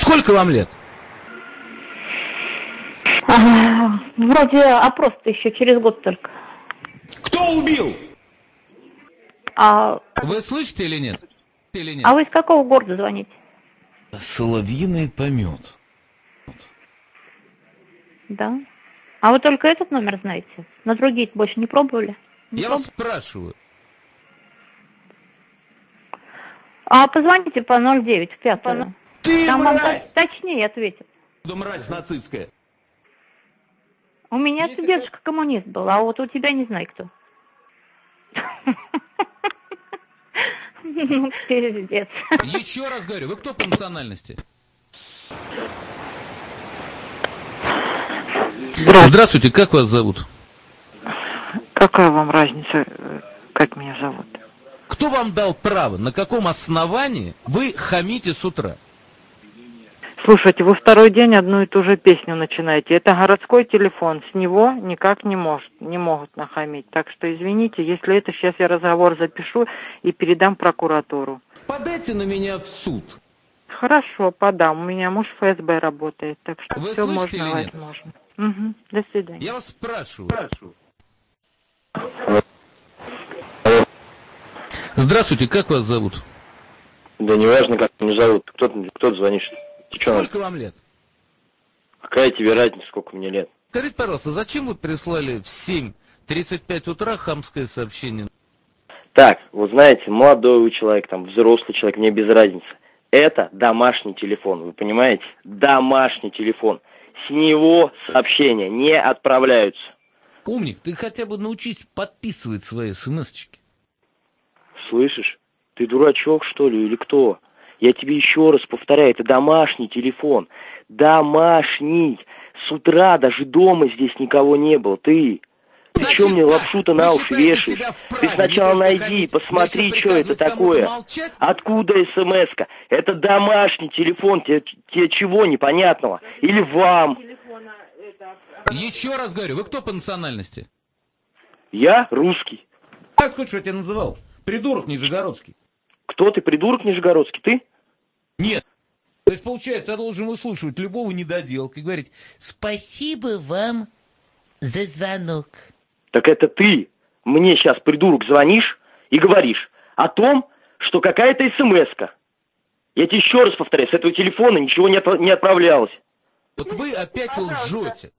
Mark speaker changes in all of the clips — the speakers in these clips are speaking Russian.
Speaker 1: Сколько вам лет?
Speaker 2: Вроде опрос-то еще через год только.
Speaker 1: Кто убил?
Speaker 2: А
Speaker 1: Вы слышите или нет?
Speaker 2: вы из какого города звоните?
Speaker 1: Соловьиный помет.
Speaker 2: Да. А вы только этот номер знаете? На другие больше не пробовали?
Speaker 1: Я вас спрашиваю.
Speaker 2: А позвоните по 09 в 5.
Speaker 1: Ты
Speaker 2: Там вам
Speaker 1: мразь!
Speaker 2: точнее ответят.
Speaker 1: Да мразь нацистская.
Speaker 2: У меня дедушка коммунист был, а вот у тебя не знаю кто. Ну, пиздец.
Speaker 1: Еще раз говорю, вы кто по национальности? Здравствуйте, как вас зовут?
Speaker 3: Какая вам разница, как меня зовут?
Speaker 1: Кто вам дал право, на каком основании вы хамите с утра?
Speaker 3: Слушайте, вы второй день одну и ту же песню начинаете. Это городской телефон, с него никак не могут нахамить. Так что извините, если это, сейчас я разговор запишу и передам прокуратуру.
Speaker 1: Подайте на меня в суд.
Speaker 3: Хорошо, подам. У меня муж в ФСБ работает, так что
Speaker 1: Вы
Speaker 3: все
Speaker 1: слышите
Speaker 3: можно,
Speaker 1: или нет?
Speaker 3: возможно. Угу. До свидания.
Speaker 1: Я вас спрашиваю. Здравствуйте, как вас зовут?
Speaker 4: Да не важно, как меня зовут. Кто звонишь? Ты что,
Speaker 1: Сколько вам лет?
Speaker 4: какая тебе разница, сколько мне лет?
Speaker 1: Скажите, пожалуйста, зачем вы прислали в 7:35 утра хамское сообщение?
Speaker 4: Так, вот знаете, молодой вы человек, там, взрослый человек, мне без разницы. Это домашний телефон, вы понимаете? Домашний телефон. С него сообщения не отправляются.
Speaker 1: Умник, ты хотя бы научись подписывать свои смс-очки.
Speaker 4: Слышишь? Ты дурачок, что ли, или кто? Я тебе еще раз повторяю, это домашний телефон. Домашний. С утра даже дома здесь никого не было. Ты что мне лапшу-то на уши вешаешь? Ты сначала найди, посмотри, что это такое. Откуда смс-ка? Это домашний телефон. Тебе чего непонятного? Или вам?
Speaker 1: Еще раз говорю, вы кто по национальности?
Speaker 4: Я русский.
Speaker 1: Как хочешь, я тебя называл? Придурок нижегородский.
Speaker 4: Кто ты, придурок нижегородский? Ты?
Speaker 1: Нет. То есть, получается, я должен выслушивать любого недоделка и говорить: спасибо вам за звонок.
Speaker 4: Так это ты мне сейчас, придурок, звонишь и говоришь о том, что какая-то смс-ка. Я тебе еще раз повторяю, с этого телефона ничего не отправлялось.
Speaker 1: Вот вы опять лжете.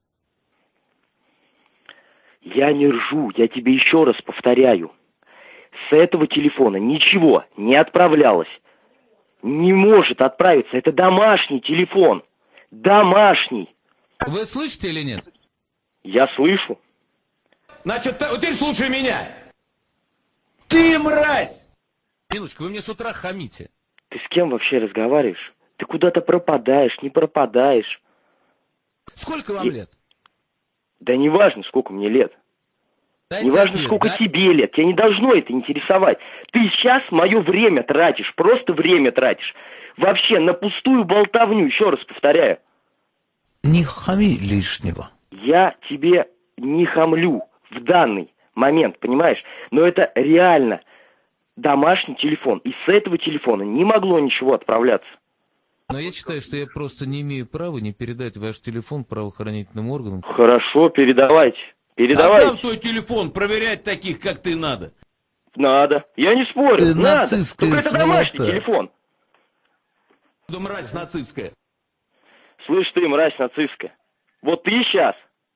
Speaker 4: Я не ржу, я тебе еще раз повторяю. С этого телефона ничего не отправлялось. Не может отправиться. Это домашний телефон. Домашний.
Speaker 1: Вы слышите или нет?
Speaker 4: Я слышу.
Speaker 1: Значит, теперь слушай меня. Ты мразь! Минуточку, вы мне с утра хамите.
Speaker 4: Ты с кем вообще разговариваешь? Ты куда-то пропадаешь, не пропадаешь.
Speaker 1: Сколько вам лет?
Speaker 4: Да не важно, сколько мне лет.
Speaker 1: Дайте
Speaker 4: Не важно,
Speaker 1: ответ,
Speaker 4: сколько
Speaker 1: да?
Speaker 4: тебе лет. Тебя не должно это интересовать. Ты сейчас мое время тратишь. Просто время тратишь. Вообще на пустую болтовню. Еще раз повторяю.
Speaker 1: Не хами лишнего.
Speaker 4: Я тебе не хамлю в данный момент, понимаешь? Но это реально домашний телефон. И с этого телефона не могло ничего отправляться.
Speaker 1: Но я считаю, что я просто не имею права не передать ваш телефон правоохранительным органам.
Speaker 4: Хорошо, передавайте. Передавайте.
Speaker 1: Отдам твой телефон, проверять таких, как ты, надо.
Speaker 4: Надо. Я не спорю.
Speaker 1: Ты
Speaker 4: надо.
Speaker 1: нацистская
Speaker 4: Только это домашний
Speaker 1: сволота.
Speaker 4: телефон.
Speaker 1: Да мразь нацистская.
Speaker 4: Слышь ты, мразь нацистская. Вот ты сейчас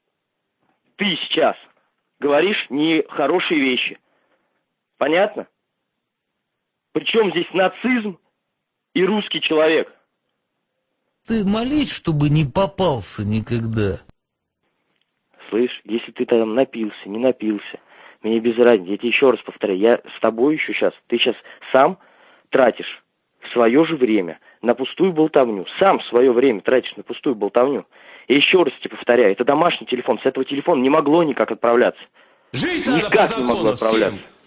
Speaker 4: говоришь нехорошие вещи. Понятно? Причем здесь нацизм и русский человек?
Speaker 1: Ты молись, чтобы не попался никогда.
Speaker 4: Слышь, если ты там напился, не напился, мне без разницы. Я тебе еще раз повторяю, я с тобой еще сейчас, ты сейчас сам тратишь свое же время на пустую болтовню. Сам свое время тратишь на пустую болтовню. И еще раз тебе повторяю, это домашний телефон, с этого телефона не могло никак отправляться.
Speaker 1: Жить надо по
Speaker 4: Никак не могло
Speaker 1: закону
Speaker 4: отправляться.
Speaker 1: всем.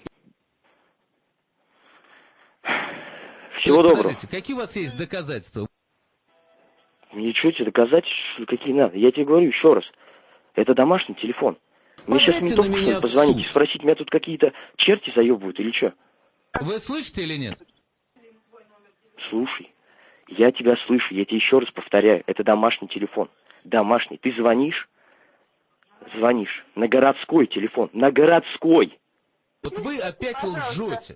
Speaker 4: Всего доброго.
Speaker 1: Подождите, какие у вас есть доказательства?
Speaker 4: Ничего тебе доказать, какие надо. Я тебе говорю еще раз. Это домашний телефон. Мне сейчас не
Speaker 1: Подайте
Speaker 4: только
Speaker 1: на меня в
Speaker 4: позвонить
Speaker 1: суд.
Speaker 4: и спросить, меня тут какие-то черти заебывают или что?
Speaker 1: Вы слышите или нет?
Speaker 4: Слушай, Я тебя слышу, я тебе еще раз повторяю, это домашний телефон. Домашний. Ты звонишь? Звонишь. На городской телефон. На городской.
Speaker 1: Вот вы опять лжете.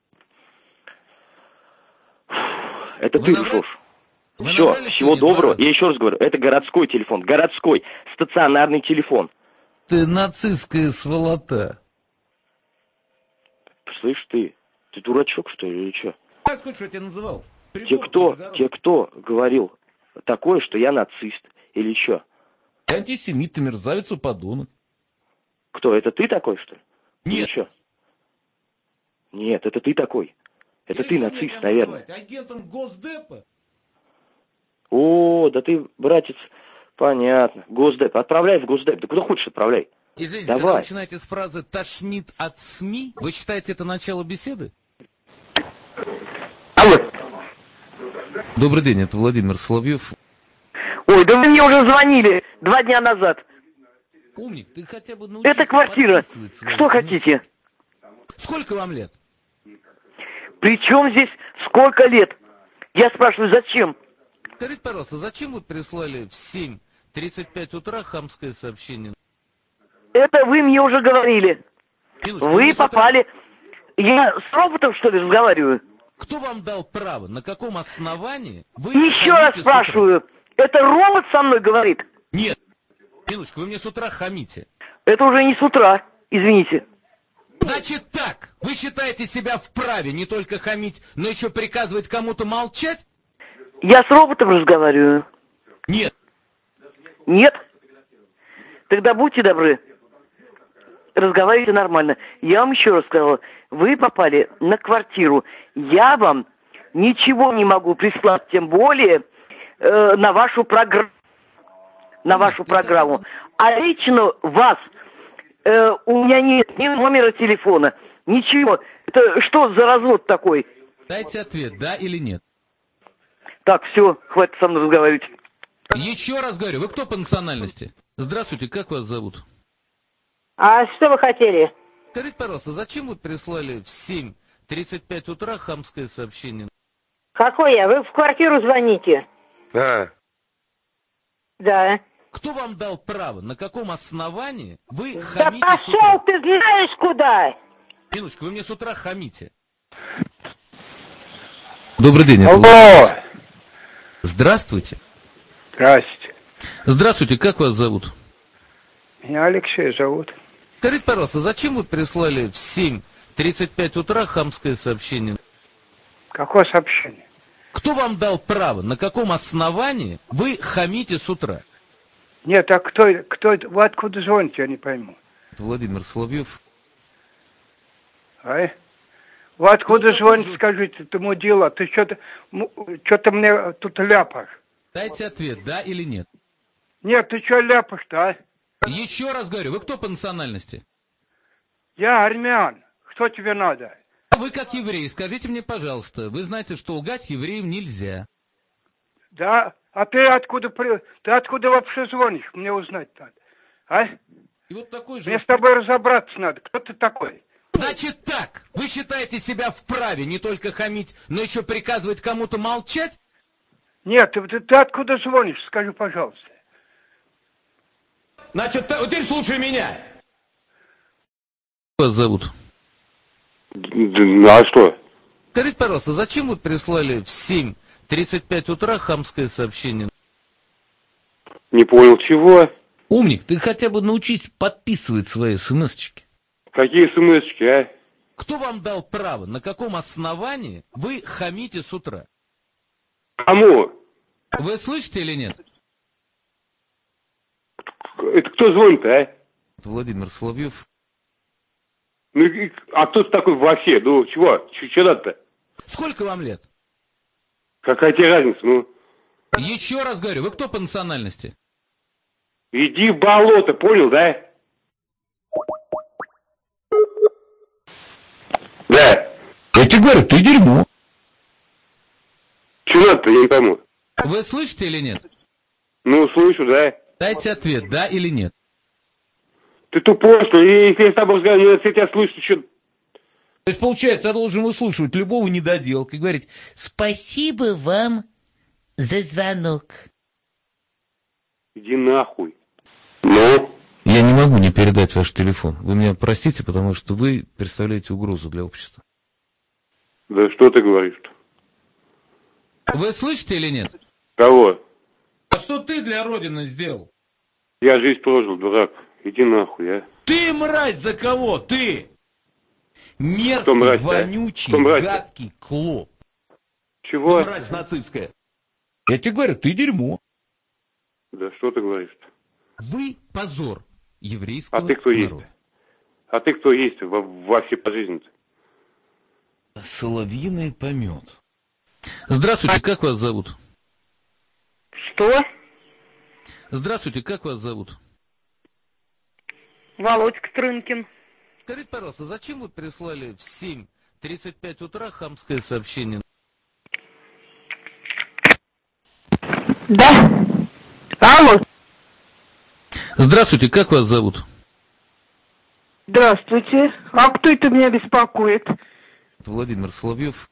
Speaker 4: Это ты лжешь. Все, всего доброго. Я еще раз говорю, это городской телефон. Городской. Стационарный телефон.
Speaker 1: Ты нацистская сволота.
Speaker 4: Слышь, ты дурачок, что ли, или что?
Speaker 1: Как хочешь, я тебя называл?
Speaker 4: Те, кто говорил такое, что я нацист, или что?
Speaker 1: Ты антисемит, ты мерзавец и подонок.
Speaker 4: Кто, это ты такой, что ли?
Speaker 1: Нет.
Speaker 4: Или что? Нет, это ты такой. Это ты нацист, наверное.
Speaker 1: Агентом Госдепа?
Speaker 4: О, да ты, братец, понятно. Госдеп. Отправляй в Госдеп. Да куда хочешь отправляй.
Speaker 1: Извините,
Speaker 4: давай.
Speaker 1: когда вы начинаете с фразы «тошнит от СМИ», вы считаете это начало беседы?
Speaker 5: Алло.
Speaker 1: Добрый день, это Владимир Соловьев.
Speaker 5: Ой, да вы мне уже звонили 2 дня назад.
Speaker 1: Умник, ты хотя бы научись
Speaker 5: Это квартира.
Speaker 1: подписывать свои
Speaker 5: Что
Speaker 1: смс.
Speaker 5: хотите?
Speaker 1: Сколько вам лет?
Speaker 5: При чем здесь сколько лет? Я спрашиваю, зачем?
Speaker 1: Скажите, пожалуйста, зачем вы прислали в 7:35 утра хамское сообщение?
Speaker 5: Это вы мне уже говорили.
Speaker 1: Минуточку,
Speaker 5: Вы
Speaker 1: мне с утра-
Speaker 5: попали. Я с роботом, что ли, разговариваю?
Speaker 1: Кто вам дал право? На каком основании вы...
Speaker 5: Еще раз
Speaker 1: хамите с утра?
Speaker 5: спрашиваю. Это робот со мной говорит?
Speaker 1: Нет. Минуточку, вы мне с утра хамите.
Speaker 5: Это уже не с утра, извините.
Speaker 1: Значит так, вы считаете себя вправе не только хамить, но еще приказывать кому-то молчать?
Speaker 5: Я с роботом разговариваю.
Speaker 1: Нет.
Speaker 5: Нет? Тогда будьте добры. Разговаривайте нормально. Я вам еще раз сказала, вы попали на квартиру. Я вам ничего не могу прислать, тем более на вашу программу. На вашу программу. А лично вас у меня нет ни номера телефона, ничего. Это что за развод такой?
Speaker 1: Дайте ответ, да или нет.
Speaker 5: Так, все, хватит со мной разговаривать.
Speaker 1: Еще раз говорю, вы кто по национальности? Здравствуйте, как вас зовут?
Speaker 2: А что вы хотели?
Speaker 1: Скажите, пожалуйста, зачем вы прислали в 7:35 утра хамское сообщение?
Speaker 2: Какое? Вы в квартиру звоните?
Speaker 5: Да.
Speaker 2: Да.
Speaker 1: Кто вам дал право? На каком основании вы
Speaker 2: Да
Speaker 1: хамите с
Speaker 2: пошел
Speaker 1: утра?
Speaker 2: ты знаешь куда!
Speaker 1: Минуточку, вы мне с утра хамите. Добрый день, это
Speaker 5: Алло.
Speaker 1: Владимир. Здравствуйте.
Speaker 5: Здрасте.
Speaker 1: Здравствуйте, как вас зовут?
Speaker 5: Меня Алексей зовут.
Speaker 1: Скажите, пожалуйста, зачем вы прислали в 7:35 утра хамское сообщение?
Speaker 5: Какое сообщение?
Speaker 1: Кто вам дал право? На каком основании вы хамите с утра?
Speaker 5: Нет, а кто вы откуда звоните, я не пойму.
Speaker 1: Это Владимир Соловьев.
Speaker 5: А? Вы откуда звоните, скажите, ты мудила, ты что-то мне тут ляпаешь.
Speaker 1: Дайте ответ, да или нет.
Speaker 5: Нет, ты что ляпаешь-то, а?
Speaker 1: Еще раз говорю, вы кто по национальности?
Speaker 5: Я армян. Что тебе надо?
Speaker 1: Вы как еврей, скажите мне, пожалуйста, вы знаете, что лгать евреям нельзя.
Speaker 5: Да? А ты откуда вообще звонишь? Мне узнать надо. А?
Speaker 1: И вот такой же...
Speaker 5: Мне с тобой разобраться надо. Кто ты такой?
Speaker 1: Значит так, вы считаете себя вправе не только хамить, но еще приказывать кому-то молчать?
Speaker 5: Нет, ты откуда звонишь? Скажи, пожалуйста.
Speaker 1: Значит, вот теперь слушай меня. Как вас зовут?
Speaker 6: А что?
Speaker 1: Скажите, пожалуйста, зачем вы прислали в 7:35 утра хамское сообщение?
Speaker 6: Не понял, чего?
Speaker 1: Умник, ты хотя бы научись подписывать свои смс-очки.
Speaker 6: Какие смс-очки, а?
Speaker 1: Кто вам дал право? На каком основании вы хамите с утра?
Speaker 6: Кому?
Speaker 1: Вы слышите или нет?
Speaker 6: Это кто звонит, а?
Speaker 1: Это Владимир Соловьев.
Speaker 6: Ну, а кто ты такой вообще? Ну, чего? Че надо-то?
Speaker 1: Сколько вам лет?
Speaker 6: Какая тебе разница, ну?
Speaker 1: Еще раз говорю, вы кто по национальности?
Speaker 6: Иди в болото, понял, да? Да.
Speaker 1: Я тебе говорю, ты дерьмо.
Speaker 6: Че надо-то, я не пойму.
Speaker 1: Вы слышите или нет?
Speaker 6: Ну, слышу, да?
Speaker 1: Дайте ответ, да или нет.
Speaker 6: Ты тупой, что ли? Если я с тобой разговариваю, если я тебя слышу, что...
Speaker 1: То есть, получается, я должен выслушивать любого недоделка и говорить: спасибо вам за звонок.
Speaker 6: Иди нахуй. Ну?
Speaker 1: Я не могу не передать ваш телефон. Вы меня простите, потому что вы представляете угрозу для общества.
Speaker 6: Да что ты говоришь-то?
Speaker 1: Вы слышите или нет?
Speaker 6: Кого?
Speaker 1: А что ты для Родины сделал?
Speaker 6: Я жизнь прожил, дурак. Иди нахуй, а.
Speaker 1: Ты, мразь, за кого? Ты! Мерзкий,
Speaker 6: Кто мразь,
Speaker 1: вонючий,
Speaker 6: Кто мразь,
Speaker 1: гадкий клоп.
Speaker 6: Чего?
Speaker 1: Мразь нацистская. Я тебе говорю, ты дерьмо.
Speaker 6: Да что ты говоришь-то?
Speaker 1: Вы позор еврейского
Speaker 6: А ты кто
Speaker 1: народа.
Speaker 6: есть? А ты кто есть во всей по жизни-то?
Speaker 1: Соловьиный помет. Здравствуйте, как вас зовут?
Speaker 3: Что?
Speaker 1: Здравствуйте, как вас зовут?
Speaker 3: Володька Стрынкин.
Speaker 1: Скажите, пожалуйста, зачем вы прислали в 7:35 утра хамское сообщение?
Speaker 3: Да. Алло.
Speaker 1: Здравствуйте, как вас зовут?
Speaker 3: Здравствуйте. А кто это меня беспокоит?
Speaker 1: Владимир Соловьев.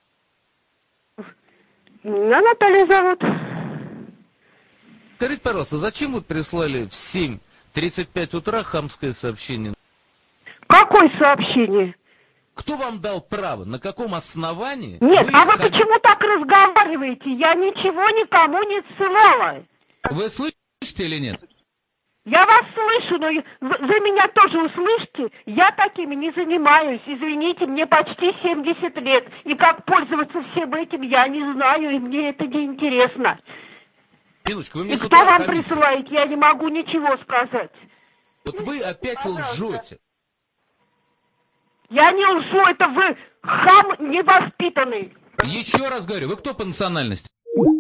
Speaker 3: Меня Наталья зовут.
Speaker 1: Скажите, пожалуйста, зачем вы прислали в 7:35 утра хамское сообщение?
Speaker 3: Какое сообщение?
Speaker 1: Кто вам дал право? На каком основании?
Speaker 3: Нет, а вы почему так разговариваете? Я ничего никому не ссылала.
Speaker 1: Вы слышите или нет?
Speaker 3: Я вас слышу, но вы меня тоже услышите. Я такими не занимаюсь. Извините, мне почти 70 лет. И как пользоваться всем этим, я не знаю, и мне это не интересно.
Speaker 1: Ниночка, вы мне
Speaker 3: И
Speaker 1: с
Speaker 3: кто
Speaker 1: утра
Speaker 3: вам
Speaker 1: хамите.
Speaker 3: присылает, я не могу ничего сказать.
Speaker 1: Вот вы опять лжете.
Speaker 3: Я не лжу, это вы хам невоспитанный.
Speaker 1: Еще раз говорю, вы кто по национальности?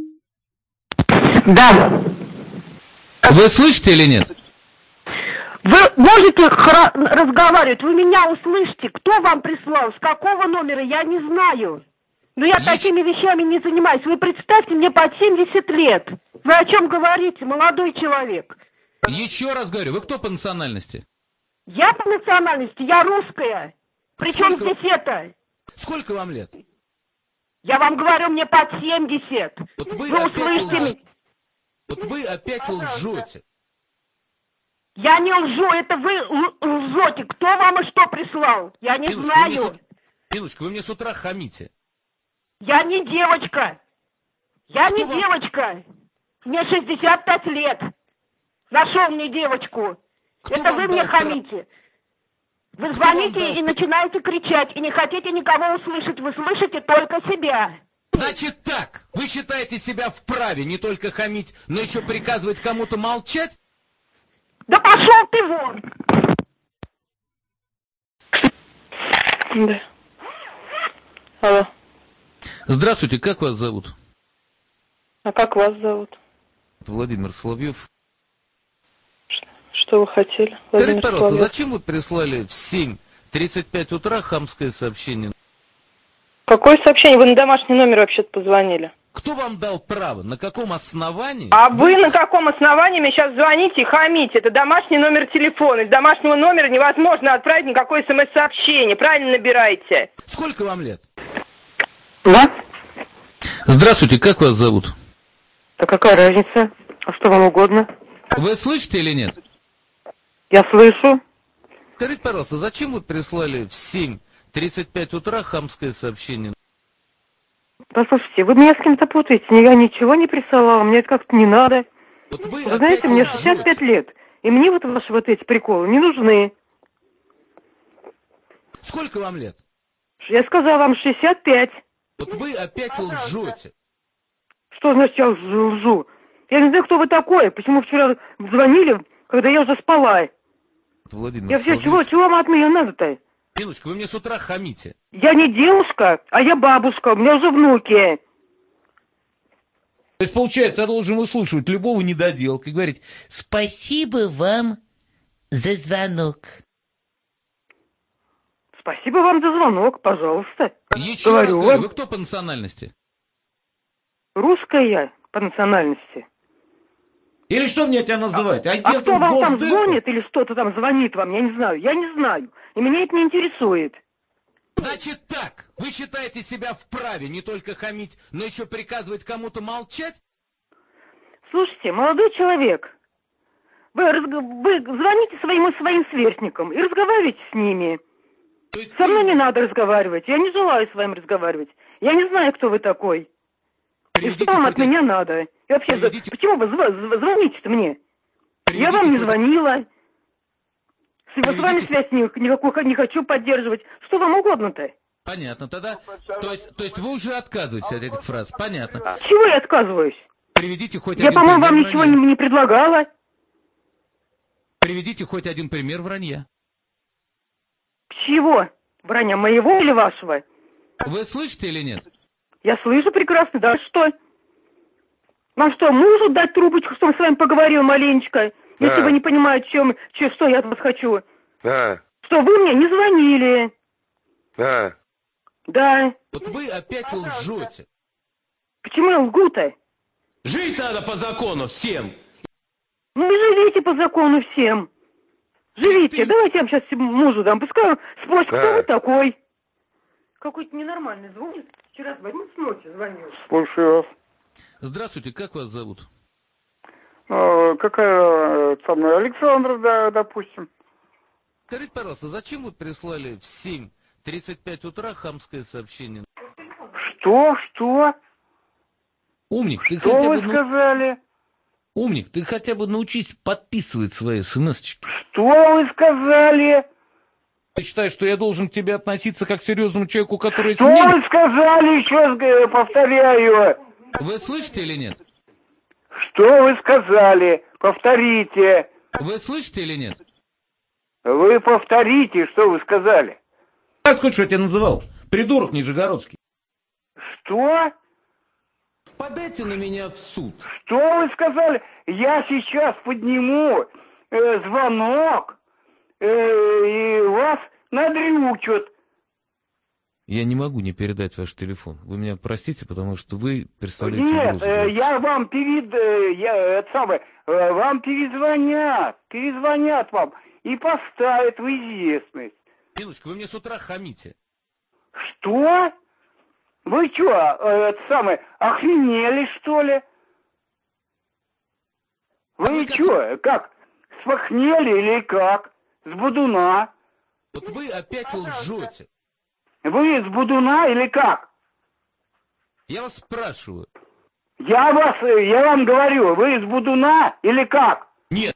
Speaker 3: Да.
Speaker 1: Вы слышите или нет?
Speaker 3: Вы можете разговаривать, вы меня услышите. Кто вам прислал, с какого номера, я не знаю. Но я такими вещами не занимаюсь. Вы представьте, мне под 70 лет. Вы о чем говорите, молодой человек?
Speaker 1: Еще раз говорю, вы кто по национальности?
Speaker 3: Я по национальности, я русская. Причем
Speaker 1: Сколько
Speaker 3: здесь это?
Speaker 1: Сколько вам лет?
Speaker 3: Я вам говорю, мне под 70.
Speaker 1: Вот
Speaker 3: Вы
Speaker 1: опять
Speaker 3: услышите меня.
Speaker 1: Вот вы опять лжете.
Speaker 3: Я не лжу, это вы лжете. Кто вам и что прислал? Я не знаю.
Speaker 1: Ниночка, вы мне с утра хамите.
Speaker 3: Я не девочка. Я не
Speaker 1: вам?
Speaker 3: девочка. Мне 65 лет. Нашел мне девочку.
Speaker 1: Кто
Speaker 3: это
Speaker 1: вам
Speaker 3: вы мне
Speaker 1: дал
Speaker 3: хамите. Вы
Speaker 1: Кто
Speaker 3: звоните
Speaker 1: вам дал
Speaker 3: и начинаете кричать, и не хотите никого услышать. Вы слышите только себя.
Speaker 1: Значит так, вы считаете себя вправе не только хамить, но еще приказывать кому-то молчать?
Speaker 3: Да пошел ты вон!
Speaker 7: Да. Алло.
Speaker 1: Здравствуйте, как вас зовут?
Speaker 7: А как вас зовут?
Speaker 1: Владимир Соловьев.
Speaker 7: Что вы хотели?
Speaker 1: Скажите,
Speaker 7: Владимир
Speaker 1: пожалуйста,
Speaker 7: Соловьев.
Speaker 1: зачем вы прислали в 7:35 утра хамское сообщение?
Speaker 7: Какое сообщение? Вы на домашний номер вообще-то позвонили.
Speaker 1: Кто вам дал право? На каком основании?
Speaker 7: А вы на каком основании мне сейчас звоните и хамите? Это домашний номер телефона. Из домашнего номера невозможно отправить никакое смс-сообщение. Правильно набирайте.
Speaker 1: Сколько вам лет?
Speaker 3: Да?
Speaker 1: Здравствуйте, как вас зовут?
Speaker 3: Да какая разница? А что вам угодно?
Speaker 1: Вы слышите или нет?
Speaker 3: Я слышу.
Speaker 1: Скажите, пожалуйста, зачем вы прислали в 7:35 утра хамское сообщение?
Speaker 3: Послушайте, вы меня с кем-то путаете. Я ничего не присылала, мне это как-то не надо.
Speaker 1: Вот
Speaker 3: Вы знаете, мне 65 лет, и мне вот ваши вот эти приколы не нужны.
Speaker 1: Сколько вам лет?
Speaker 3: Я сказала вам 65.
Speaker 1: Вот вы опять лжете.
Speaker 3: Что значит я лжу? Я не знаю, кто вы такой. Почему вчера звонили, когда я уже спала?
Speaker 1: Владимир
Speaker 3: Я все,
Speaker 1: Соловьев.
Speaker 3: чего вам от меня надо-то?
Speaker 1: Ниночка, вы мне с утра хамите.
Speaker 3: Я не девушка, а я бабушка, у меня уже внуки.
Speaker 1: То есть, получается, я должен выслушивать любого недоделка и говорить: спасибо вам за звонок.
Speaker 3: Спасибо вам за звонок, пожалуйста.
Speaker 1: Еще
Speaker 3: Говорю
Speaker 1: раз говорю,
Speaker 3: вам.
Speaker 1: вы кто по национальности?
Speaker 3: Русская я по национальности.
Speaker 1: Или что мне тебя называть?
Speaker 3: А кто вам там звонит или что-то там звонит вам, я не знаю. Я не знаю. И меня это не интересует.
Speaker 1: Значит так, вы считаете себя вправе не только хамить, но еще приказывать кому-то молчать?
Speaker 7: Слушайте, молодой человек, вы звоните своим сверстникам и разговаривайте с ними.
Speaker 1: То есть
Speaker 7: Со мной не надо разговаривать, я не желаю с вами разговаривать. Я не знаю, кто вы такой. И что вам от меня надо? И вообще, почему вы звоните-то мне? Я вам не звонила. С вами связь никакую не хочу поддерживать. Что вам угодно-то?
Speaker 1: Понятно, тогда. То есть вы уже отказываетесь от этих фраз. Понятно.
Speaker 7: Чего я отказываюсь?
Speaker 1: Приведите хоть
Speaker 7: Я,
Speaker 1: один
Speaker 7: по-моему,
Speaker 1: пример
Speaker 7: вам ничего
Speaker 1: вранья.
Speaker 7: не предлагала.
Speaker 1: Приведите хоть один пример вранья.
Speaker 7: Чего? Вранья моего или вашего?
Speaker 1: Вы слышите или нет?
Speaker 7: Я слышу прекрасно, да что? Вам что, мужу дать трубочку, чтобы с вами поговорил маленечко?
Speaker 6: Да.
Speaker 7: Если вы не понимаете, что я от вас хочу.
Speaker 6: Да,
Speaker 7: Что вы мне не звонили.
Speaker 6: да.
Speaker 7: Да.
Speaker 1: Вот вы опять лжете.
Speaker 7: Почему я лгу-то?
Speaker 8: Жить надо по закону всем.
Speaker 7: Ну и живите по закону всем. Живите. Давайте я вам сейчас мужу дам. Пускай он спросит, кто вы такой. Какой-то ненормальный звонит. Вчера в 11 ночи звонил.
Speaker 6: Слушаю вас.
Speaker 1: Здравствуйте, как вас зовут?
Speaker 6: Какая со мной? Александр, да, допустим.
Speaker 1: Скажите, пожалуйста, зачем вы прислали в 7:35 утра хамское сообщение?
Speaker 6: Что?
Speaker 1: Умник, ты
Speaker 6: Что
Speaker 1: хотя
Speaker 6: вы
Speaker 1: бы...
Speaker 6: сказали?
Speaker 1: Умник, ты хотя бы научись подписывать свои смс-очки.
Speaker 6: Что вы сказали?
Speaker 1: Ты считаешь, что я должен к тебе относиться как к серьезному человеку, который...
Speaker 6: Что вы сказали? Еще раз повторяю.
Speaker 1: Вы слышите или нет?
Speaker 6: Что вы сказали? Повторите.
Speaker 1: Вы слышите или нет?
Speaker 6: Вы повторите, что вы сказали.
Speaker 1: Как хоть что я тебя называл? Придурок нижегородский.
Speaker 6: Что?
Speaker 8: Подайте на меня в суд.
Speaker 6: Что вы сказали? Я сейчас подниму звонок и вас надрючат.
Speaker 1: Я не могу не передать ваш телефон. Вы меня простите, потому что вы представляете
Speaker 6: Нет,
Speaker 1: угрозу для
Speaker 6: я вам вам перезвонят вам и поставят в известность.
Speaker 1: Ниночка, вы мне с утра хамите.
Speaker 6: Что? Вы что, охренели, что ли? Вы что, как, спохмели или как? С будуна?
Speaker 1: Вот вы опять лжете.
Speaker 6: Вы с будуна или как?
Speaker 1: Я вас спрашиваю.
Speaker 6: Я вам говорю, вы из будуна или как?
Speaker 1: Нет.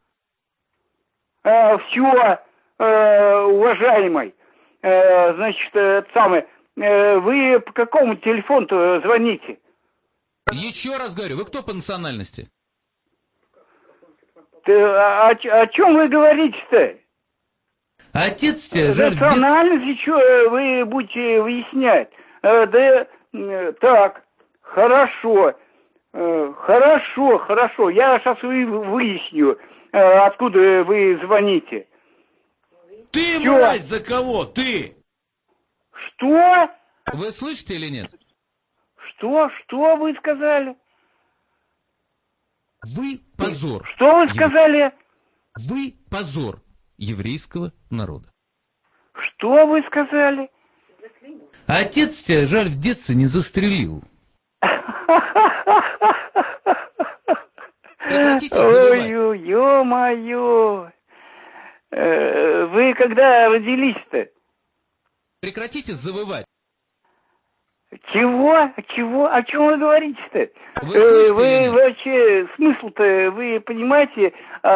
Speaker 6: Все, уважаемый, значит, вы по какому телефону звоните?
Speaker 1: Еще раз говорю, вы кто по национальности?
Speaker 6: О чем вы говорите-то?
Speaker 1: Отец тебя жаль.
Speaker 6: Национальность, что вы будете выяснять? Так, хорошо. Хорошо. Я сейчас выясню, откуда вы звоните.
Speaker 8: Ты,
Speaker 6: Чё?
Speaker 8: мразь, за кого? Ты!
Speaker 6: Что?
Speaker 1: Вы слышите или нет?
Speaker 6: Что вы сказали?
Speaker 1: Вы позор.
Speaker 6: Что вы сказали?
Speaker 1: Вы позор еврейского народа.
Speaker 6: Что вы сказали?
Speaker 1: Отец тебя, жаль, в детстве не застрелил. Прекратите завывать.
Speaker 6: Ой, ё-моё. Вы когда родились-то?
Speaker 1: Прекратите завывать.
Speaker 6: Чего? О чем вы говорите-то?
Speaker 1: Вы слышите
Speaker 6: Вы
Speaker 1: или нет?
Speaker 6: вообще, смысл-то, вы понимаете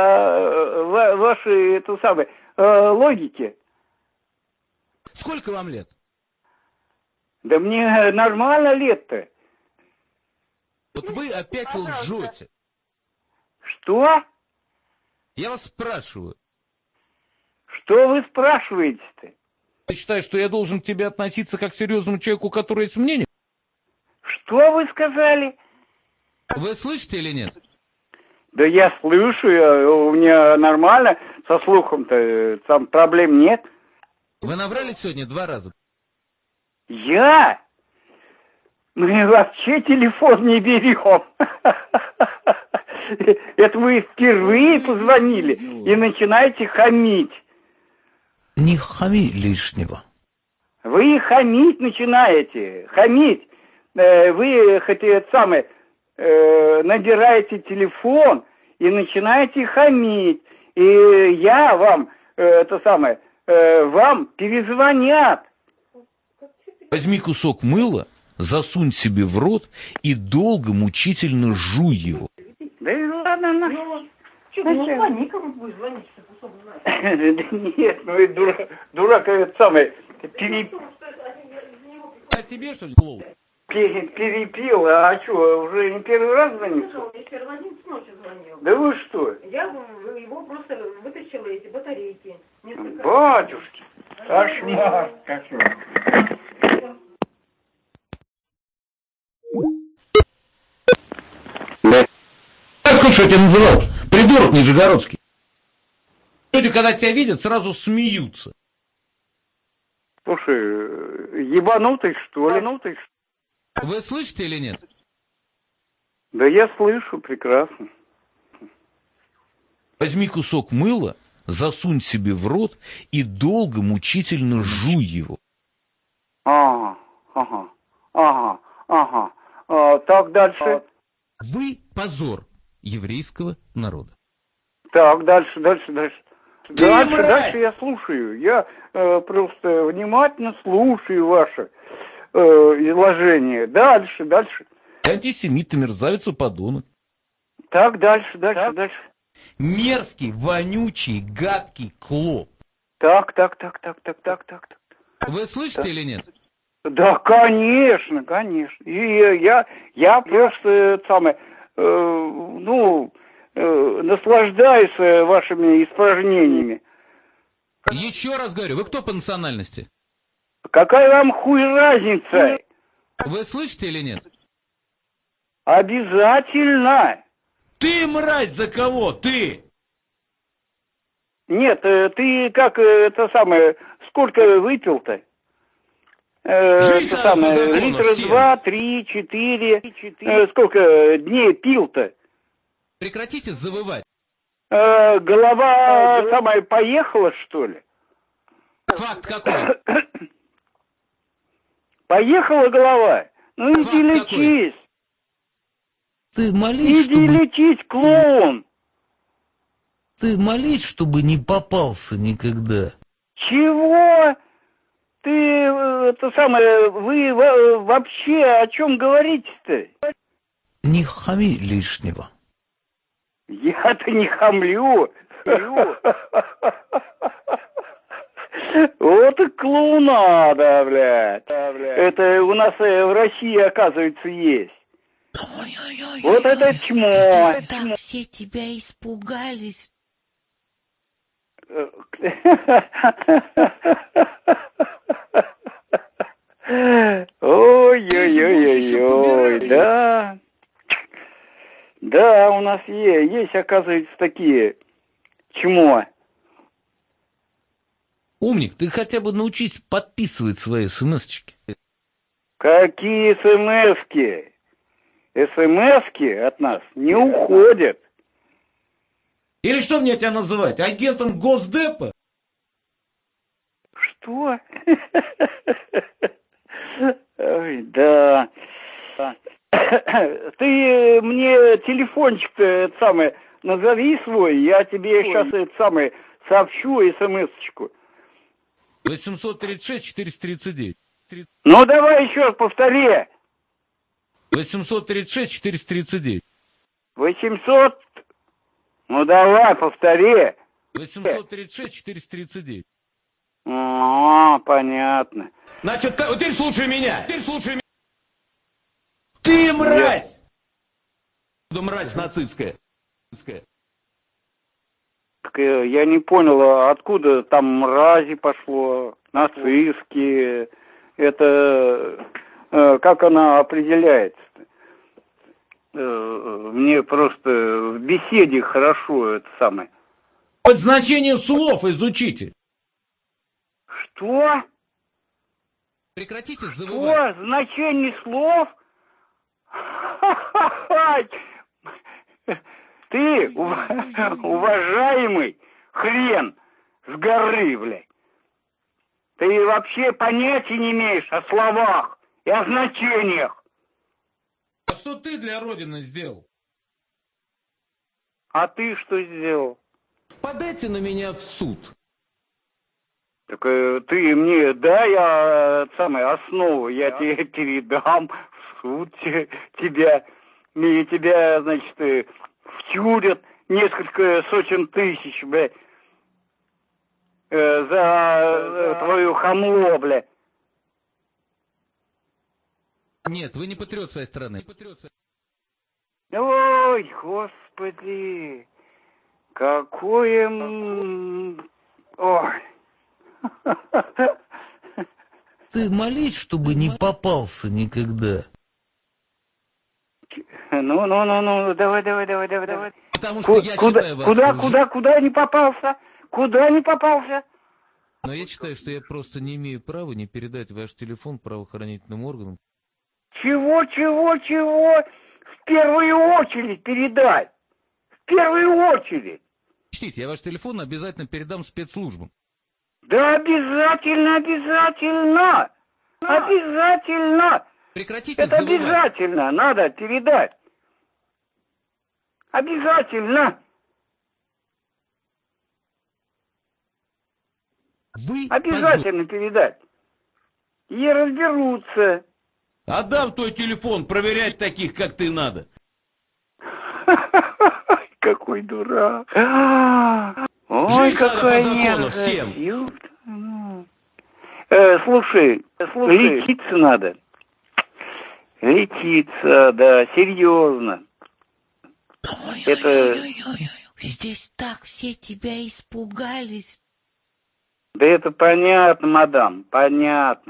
Speaker 6: ваши, логики?
Speaker 1: Сколько вам лет?
Speaker 6: Да мне нормально лет-то.
Speaker 1: Вот вы опять лжете.
Speaker 6: Что?
Speaker 1: Я вас спрашиваю.
Speaker 6: Что вы спрашиваете-то?
Speaker 1: Ты считаешь, что я должен к тебе относиться как к серьезному человеку, у которого есть мнение?
Speaker 6: Что вы сказали?
Speaker 1: Вы слышите или нет?
Speaker 6: Да я слышу, у меня нормально со слухом-то, там проблем нет.
Speaker 1: Вы наврали сегодня 2 раза.
Speaker 6: Я? Мы вообще телефон не берем. Это вы впервые позвонили и начинаете хамить.
Speaker 1: Не хами лишнего.
Speaker 6: Вы хамить начинаете, хамить. Вы хоть это самое, набираете телефон и начинаете хамить. И я вам, вам перезвонят.
Speaker 1: Возьми кусок мыла, засунь себе в рот и долго мучительно жуй его.
Speaker 6: Да и ладно,
Speaker 7: Ну, что, ну звони, кому будешь звонить, чтобы особо знать.
Speaker 6: Нет, ну и дурак этот самый,
Speaker 1: А себе, что ли, клоун?
Speaker 6: перепил, а что, уже не первый раз звонит?
Speaker 7: Я вчера в 11 ночи звонил.
Speaker 6: Да вы что?
Speaker 7: Я его просто вытащила эти батарейки. Несколько
Speaker 6: Батюшки, кошмар, кошмар.
Speaker 1: Как что я тебя называл? Придурок нижегородский. Люди, когда тебя видят, сразу смеются.
Speaker 6: Слушай, ебанутый что ли?
Speaker 1: Вы слышите или нет?
Speaker 6: Да я слышу прекрасно.
Speaker 1: Возьми кусок мыла, засунь себе в рот и долго мучительно жуй его.
Speaker 6: Ага. Так, дальше.
Speaker 1: Вы позор еврейского народа.
Speaker 6: Так, дальше. Дальше
Speaker 1: мразь!
Speaker 6: я слушаю. Я просто внимательно слушаю ваше изложение. Дальше.
Speaker 1: Антисемит, ты мерзавец и подонок.
Speaker 6: Так, дальше.
Speaker 1: Мерзкий, вонючий, гадкий клоп.
Speaker 6: Так.
Speaker 1: Вы слышите или нет?
Speaker 6: Да, конечно. И я просто наслаждаюсь вашими испражнениями.
Speaker 1: Еще раз говорю, вы кто по национальности?
Speaker 6: Какая вам хуй разница?
Speaker 1: Вы слышите или нет?
Speaker 6: Обязательно.
Speaker 8: Ты, мразь, за кого? Ты!
Speaker 6: Нет, ты как сколько выпил-то?
Speaker 8: Жить надо по закону
Speaker 6: Литра
Speaker 8: всем.
Speaker 6: 2, 3, 4. Сколько дней пил-то?
Speaker 1: Прекратите завывать.
Speaker 6: Голова поехала, что ли?
Speaker 1: Факт какой?
Speaker 6: Поехала голова? Ну иди
Speaker 1: Факт
Speaker 6: лечись.
Speaker 1: Ты молись,
Speaker 6: Иди лечись, клоун.
Speaker 1: Ты молись, чтобы не попался никогда.
Speaker 6: Чего? Ты, вы вообще о чем говорите-то?
Speaker 1: Не хами лишнего.
Speaker 6: Я-то не хамлю. Вот и клоунада, блядь. Это у нас в России, оказывается, есть. Вот это чмо.
Speaker 9: Так все тебя испугались.
Speaker 6: Ой-ой-ой-ой-ой, да. Да, у нас есть, оказывается, такие чмо.
Speaker 1: Умник, ты хотя бы научись подписывать свои смс-очки.
Speaker 6: Какие смс-ки? СМС-ки от нас не уходят.
Speaker 1: Или что мне тебя называть? Агентом Госдепа?
Speaker 6: Что? Ой, да. Ты мне телефончик назови свой, я тебе сейчас сообщу смс-очку.
Speaker 1: 836-439.
Speaker 6: Ну давай еще раз повтори.
Speaker 1: 836-439.
Speaker 6: 800. Ну давай, повтори.
Speaker 1: 836-439.
Speaker 6: Понятно.
Speaker 8: Значит, вот теперь слушай меня. Ты, мразь! Мразь нацистская.
Speaker 6: Так я не понял, откуда там мрази пошло, нацистские. Это как она определяется-то? Мне просто в беседе хорошо это самое.
Speaker 1: Хоть значение слов изучите.
Speaker 6: Что?
Speaker 1: Прекратите завывать.
Speaker 6: Что? Значение слов? Ты, уважаемый хрен с горы, блядь. Ты вообще понятия не имеешь о словах и о значениях.
Speaker 1: А что ты для Родины сделал?
Speaker 6: А ты что сделал?
Speaker 8: Подайте на меня в суд.
Speaker 6: Так ты мне дай основу, я тебе передам в суд тебя. И тебя, значит, втюрят несколько сотен тысяч, бля, за твою хамло, бля.
Speaker 1: Нет, вы не патриот своей страны.
Speaker 6: Ой, господи, какое... Ой.
Speaker 1: Ты молись, чтобы не попался никогда.
Speaker 6: Ну, давай.
Speaker 1: Потому что я считаю вас...
Speaker 6: Куда не попался? Куда не попался?
Speaker 1: Но я считаю, что я просто не имею права не передать ваш телефон правоохранительным органам.
Speaker 6: Чего? В первую очередь передать. В первую очередь.
Speaker 1: Учтите, я ваш телефон обязательно передам спецслужбам.
Speaker 6: Да обязательно. Обязательно.
Speaker 1: Прекратите
Speaker 6: Это
Speaker 1: завывать.
Speaker 6: обязательно надо передать. Обязательно.
Speaker 1: Вы
Speaker 6: Обязательно передать. И разберутся.
Speaker 8: Отдам твой телефон, проверять таких, как ты, надо.
Speaker 6: Какой дурак. Ой,
Speaker 8: Жить надо по
Speaker 6: какая
Speaker 8: закону
Speaker 6: мерзость.
Speaker 8: всем.
Speaker 6: Слушай, летиться надо. Летиться, да, серьезно. Это...
Speaker 9: Здесь так все тебя испугались.
Speaker 6: Да это понятно, мадам, понятно.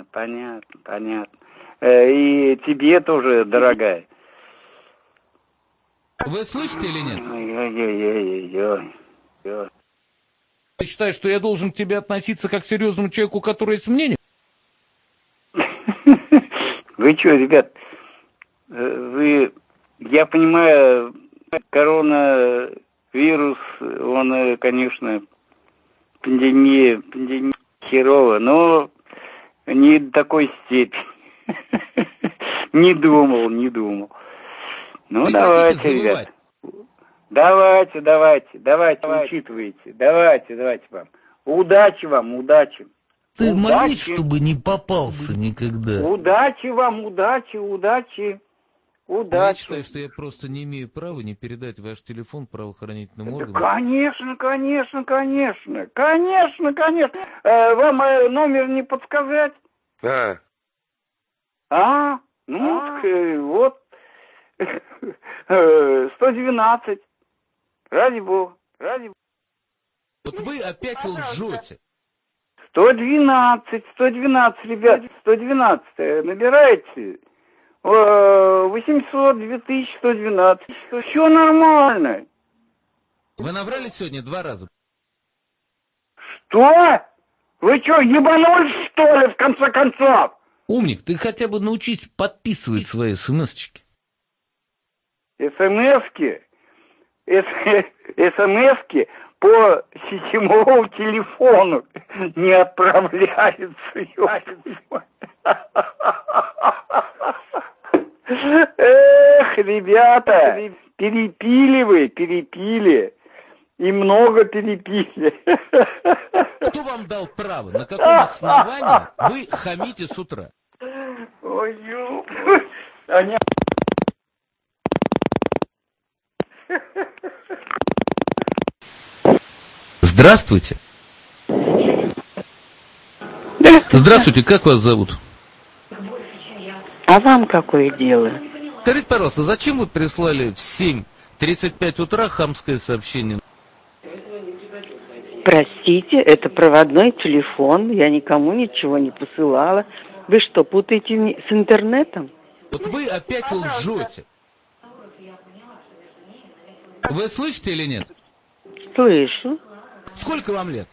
Speaker 6: И тебе тоже, дорогая.
Speaker 1: Вы слышите или нет?
Speaker 6: Ой-ой-ой-ой-ой.
Speaker 1: Ты считаешь, что я должен к тебе относиться как к серьезному человеку, который есть мнение?
Speaker 6: Вы что, ребят, я понимаю, коронавирус, он, конечно, пандемия херово, но не до такой степени. Не думал. Ну, давайте, ребят. Давайте, учитывайте. Давайте вам. Удачи вам.
Speaker 1: Ты молись, чтобы не попался никогда.
Speaker 6: Удачи вам.
Speaker 1: Я считаю, что я просто не имею права не передать ваш телефон правоохранительным органам.
Speaker 6: Конечно. Вам номер не подсказать?
Speaker 10: Да.
Speaker 6: Вот. 112. Ради бога.
Speaker 1: Вот вы опять лжете.
Speaker 6: 112, ребят, 112. Набираете 800, 2112. Все нормально.
Speaker 1: Вы наврали сегодня 2 раза.
Speaker 6: Что? Вы что, ебанулись, что ли, в конце концов?
Speaker 1: Умник, ты хотя бы научись подписывать свои смс-очки.
Speaker 6: СМСки по сетевому телефону не отправляются. Эх, ребята, перепили. И много перепили.
Speaker 1: Кто вам дал право? На каком основании вы хамите с утра?
Speaker 6: Ой,
Speaker 1: Здравствуйте. Здравствуйте, как вас зовут?
Speaker 3: А вам какое дело?
Speaker 1: Скажите, пожалуйста, зачем вы прислали в 7:35 утра хамское сообщение?
Speaker 3: Простите, это проводной телефон, я никому ничего не посылала. Вы что, путаете с интернетом?
Speaker 1: Вот вы опять лжете. Вы слышите или нет?
Speaker 3: Слышу.
Speaker 1: Сколько вам лет?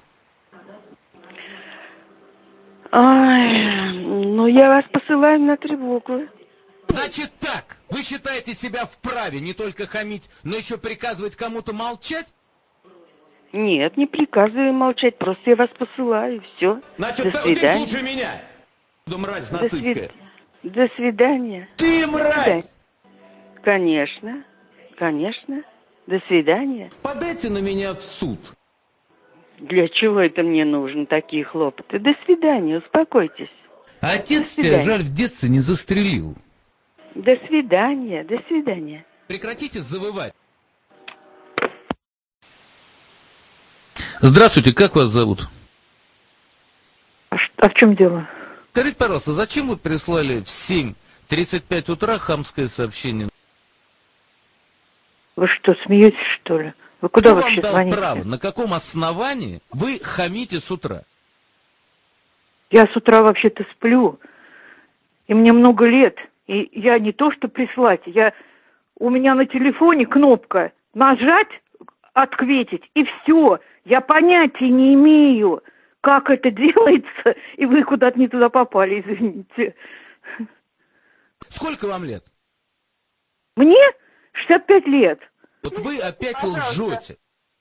Speaker 3: Ай, ну я вас посылаю на 3 буквы.
Speaker 1: Значит так, вы считаете себя вправе не только хамить, но еще приказывать кому-то молчать?
Speaker 5: Нет, не приказываю молчать, просто я вас посылаю, все.
Speaker 8: Значит,
Speaker 5: До
Speaker 8: ты
Speaker 5: свидания.
Speaker 8: слушай меня. Мразь
Speaker 5: До
Speaker 8: нацистская.
Speaker 5: До свидания.
Speaker 8: Ты мразь!
Speaker 5: Конечно, конечно. До свидания.
Speaker 8: Подайте на меня в суд.
Speaker 5: Для чего это мне нужно, такие хлопоты? До свидания, успокойтесь.
Speaker 1: Отец тебя, жаль, в детстве не застрелил.
Speaker 5: До свидания, до свидания.
Speaker 8: Прекратите завывать.
Speaker 1: Здравствуйте, как вас зовут?
Speaker 3: А в чем дело?
Speaker 1: Скажите, пожалуйста, зачем вы прислали в 7:35 утра хамское сообщение?
Speaker 3: Вы что, смеетесь, что ли? Вы куда
Speaker 1: Кто
Speaker 3: вообще
Speaker 1: вам дал
Speaker 3: звоните?
Speaker 1: право? На каком основании вы хамите с утра?
Speaker 3: Я с утра вообще-то сплю, и мне много лет, и я не то что прислать, у меня на телефоне кнопка нажать, ответить, и все. Я понятия не имею, как это делается, и вы куда-то не туда попали, извините.
Speaker 1: Сколько вам лет?
Speaker 3: Мне 65 лет.
Speaker 1: Вот вы опять лжете.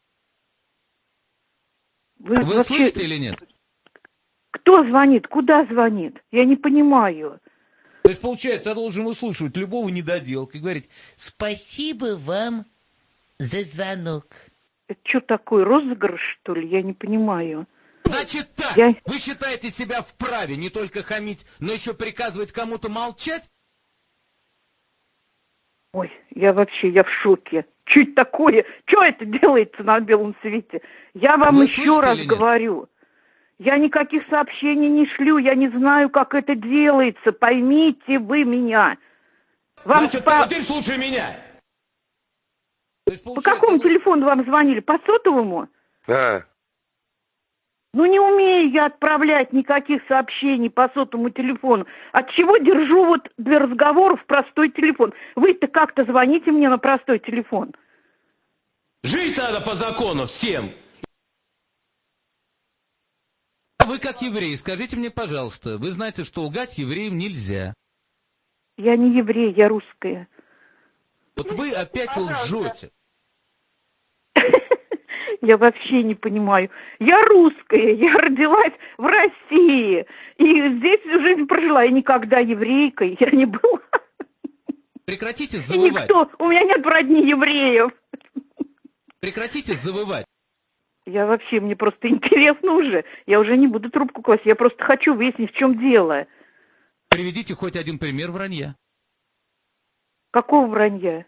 Speaker 3: Вы вообще...
Speaker 1: слышите или нет?
Speaker 3: Кто звонит? Куда звонит? Я не понимаю.
Speaker 1: То есть, получается, я должен выслушивать любого недоделка и говорить: спасибо вам за звонок.
Speaker 3: Это что такое, розыгрыш, что ли? Я не понимаю.
Speaker 1: Значит так, вы считаете себя вправе не только хамить, но еще приказывать кому-то молчать?
Speaker 3: Ой, я в шоке. Что это такое? Что это делается на белом свете? Я вам еще раз говорю. Я никаких сообщений не шлю, я не знаю, как это делается. Поймите вы меня. Вам
Speaker 8: Значит, теперь слушай меня.
Speaker 3: По какому телефону вам звонили? По сотовому?
Speaker 10: Да.
Speaker 3: Ну, не умею я отправлять никаких сообщений по сотовому телефону. Отчего держу вот для разговоров простой телефон? Вы-то как-то звоните мне на простой телефон.
Speaker 8: Жить надо по закону всем.
Speaker 1: Вы как еврей, скажите мне, пожалуйста, вы знаете, что лгать евреям нельзя.
Speaker 3: Я не еврей, я русская.
Speaker 1: Вот вы опять лжете.
Speaker 3: Я вообще не понимаю. Я русская, я родилась в России. И здесь всю жизнь прожила. Я никогда еврейкой, я не была.
Speaker 1: Прекратите завывать.
Speaker 3: Никто, у меня нет родни евреев.
Speaker 1: Прекратите завывать.
Speaker 3: Я вообще, мне просто интересно уже. Я уже не буду трубку класть. Я просто хочу выяснить, в чем дело.
Speaker 1: Приведите хоть один пример вранья.
Speaker 3: Какого вранья?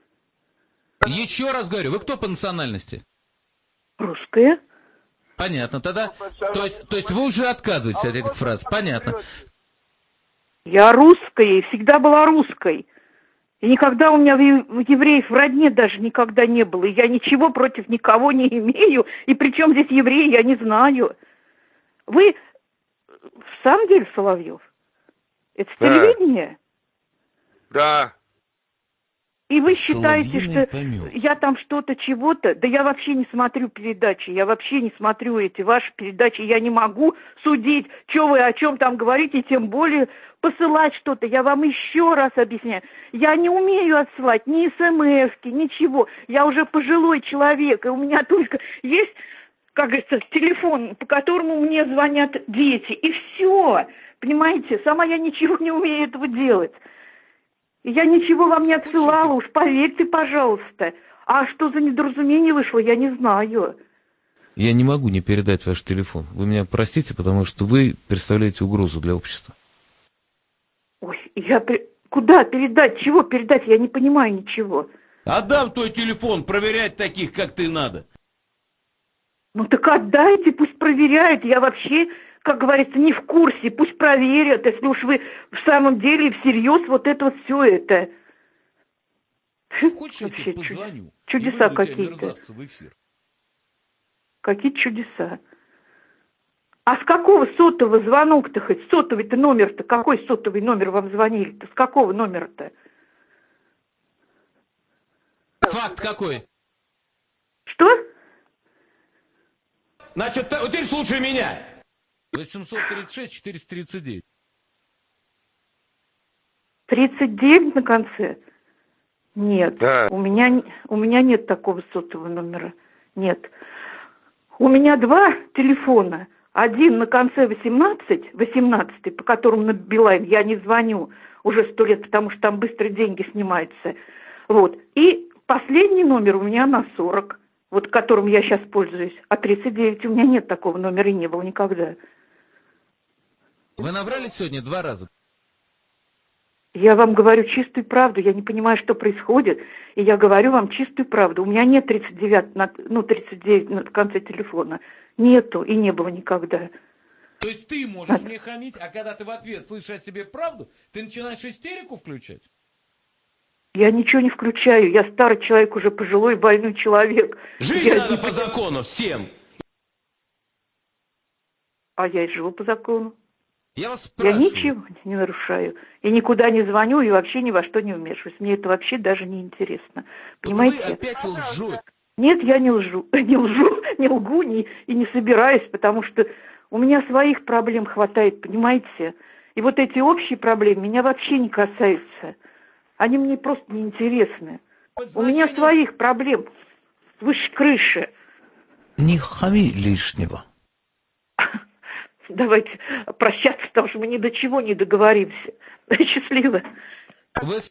Speaker 1: Еще раз говорю, вы кто по национальности?
Speaker 3: Русская.
Speaker 1: Понятно, тогда... То есть вы уже отказываетесь от этих фраз, понятно.
Speaker 3: Я русская и всегда была русской. И никогда у меня евреев в родне даже никогда не было. И я ничего против никого не имею. И при чем здесь евреи, я не знаю. Вы в самом деле Соловьев? Это с телевидения?
Speaker 10: Да.
Speaker 3: И вы считаете, что я там что-то, чего-то... Да я вообще не смотрю передачи, я вообще не смотрю эти ваши передачи. Я не могу судить, что вы о чем там говорите, тем более посылать что-то. Я вам еще раз объясняю. Я не умею отсылать ни смс-ки, ничего. Я уже пожилой человек, и у меня только есть, как говорится, телефон, по которому мне звонят дети. И все. Понимаете, сама я ничего не умею этого делать. Я ничего вам не отсылала, уж поверьте, пожалуйста. А что за недоразумение вышло, я не знаю.
Speaker 1: Я не могу не передать ваш телефон. Вы меня простите, потому что вы представляете угрозу для общества.
Speaker 3: Ой, куда передать? Чего передать? Я не понимаю ничего.
Speaker 8: Отдам твой телефон, проверять таких, как ты, надо.
Speaker 3: Ну так отдайте, пусть проверяют. Я вообще, как говорится, не в курсе. Пусть проверят, если уж вы в самом деле всерьез вот это вот все это.
Speaker 1: Хочешь, я тебе позвоню?
Speaker 3: Чудеса какие-то.
Speaker 1: В эфир.
Speaker 3: Какие чудеса? А с какого сотового звонок-то хоть? Сотовый-то номер-то? Какой сотовый номер вам звонили-то? С какого номера-то?
Speaker 1: Факт какой?
Speaker 3: Что?
Speaker 8: Значит, вот теперь слушай меня.
Speaker 1: 836-439.
Speaker 3: 39 на конце? Нет.
Speaker 10: Да.
Speaker 3: У меня нет такого сотового номера. Нет.
Speaker 11: У меня два телефона. Один на конце 18, по которому на Билайн я не звоню уже 100 лет, потому что там быстро деньги снимаются. Вот. И последний номер у меня на 40, вот которым я сейчас пользуюсь. А 39 у меня нет такого номера и не было никогда.
Speaker 1: Вы набрали сегодня 2 раза?
Speaker 11: Я вам говорю чистую правду, я не понимаю, что происходит, и я говорю вам чистую правду. У меня нет 39 на конце телефона. Нету и не было никогда.
Speaker 1: То есть ты можешь мне хамить, а когда ты в ответ слышишь о себе правду, ты начинаешь истерику включать?
Speaker 11: Я ничего не включаю, я старый человек, уже пожилой, больной человек.
Speaker 8: Жить надо по закону всем.
Speaker 11: А я и живу по закону.
Speaker 8: Я вас спрашиваю.
Speaker 11: Я ничего не нарушаю. И никуда не звоню, и вообще ни во что не вмешиваюсь. Мне это вообще даже не интересно. Понимаете?
Speaker 8: Вы опять лжете.
Speaker 11: Нет, я не лжу. Не лгу, и не собираюсь, потому что у меня своих проблем хватает, понимаете? И вот эти общие проблемы меня вообще не касаются. Они мне просто не интересны. У меня своих проблем выше крыши.
Speaker 1: Не хами лишнего.
Speaker 11: Давайте прощаться, потому что мы ни до чего не договоримся. Счастливо.
Speaker 1: Вы